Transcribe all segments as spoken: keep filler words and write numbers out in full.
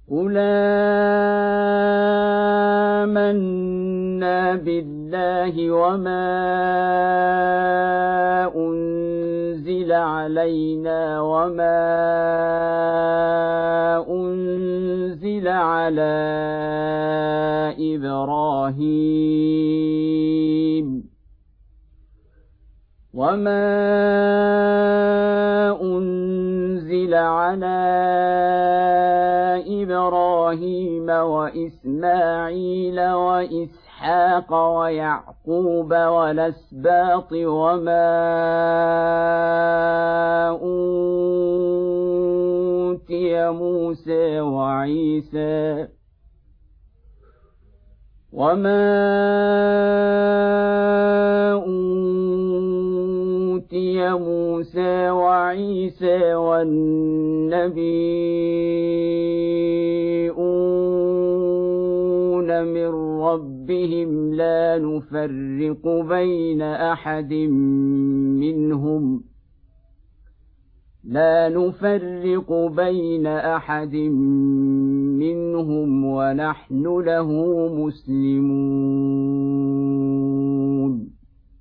قُلْ آمَنَّا بِاللَّهِ وَمَا أُنزِلَ عَلَيْنَا وَمَا أُنزِلَ عَلَىٰ إِبْرَاهِيمَ وَمَا أُنزِلَ عَلَىٰ إِبْرَاهِيمَ وَإِسْمَاعِيلَ وَإِسْحَاقَ وَيَعْقُوبَ وَالْأَسْبَاطِ وَمَا أُوتِيَ مُوسَىٰ وَعِيسَىٰ وَمَا أُوتِيَ مُوسَىٰ وَعِيسَىٰ وَالنَّبِيُّونَ مِن رَّبِّهِمْ لَا نُفَرِّقُ بَيْنَ أَحَدٍ مِّنْهُمْ لا نفرق بين أحد منهم ونحن له مسلمون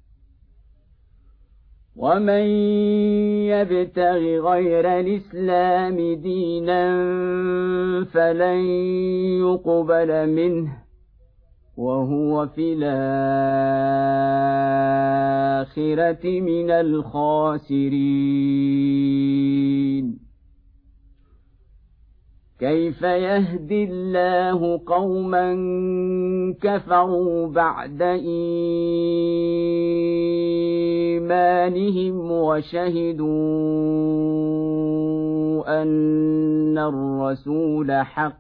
ومن يبتغ غير الإسلام دينا فلن يقبل منه وهو في الآخرة من الخاسرين كيف يهدي الله قوما كفروا بعد إيمانهم وشهدوا أن الرسول حق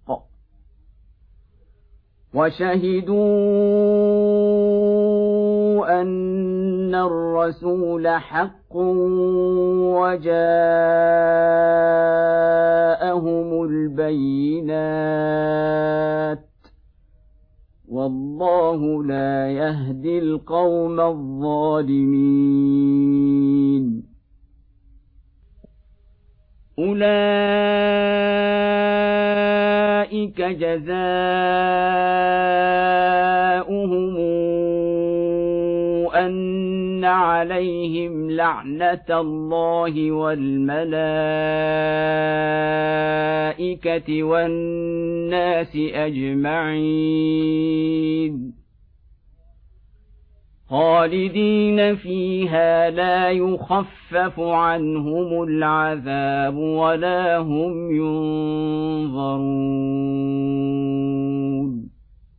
وشهدوا أن الرسول حق وجاءهم البينات والله لا يهدي القوم الظالمين أولئك جزاؤهم أن عليهم لعنة الله والملائكة والناس أجمعين خالدين فيها لا يخفف عنهم العذاب ولا هم ينظرون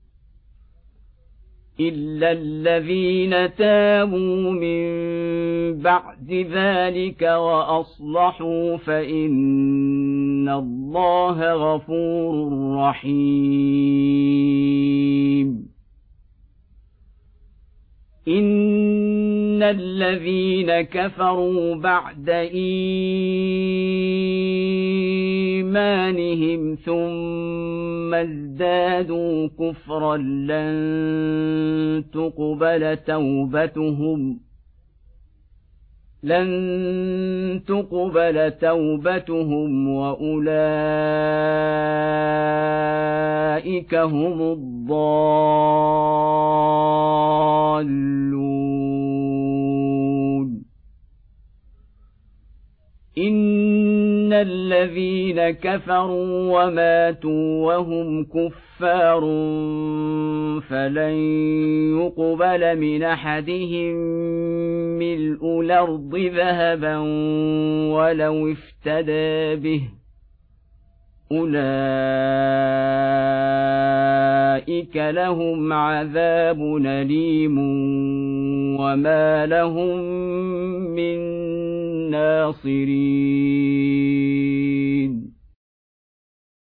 إلا الذين تابوا من بعد ذلك وأصلحوا فإن الله غفور رحيم إن الذين كفروا بعد إيمانهم ثم ازدادوا كفرا لن تقبل توبتهم لن تقبل توبتهم وأولئك هم الضالون إن الذين كفروا وماتوا وهم كفار فلن يقبل من أحدهم ملء الأرض ذهبا ولو افتدى به أولئك لهم عذاب أليم وما لهم من ناصرين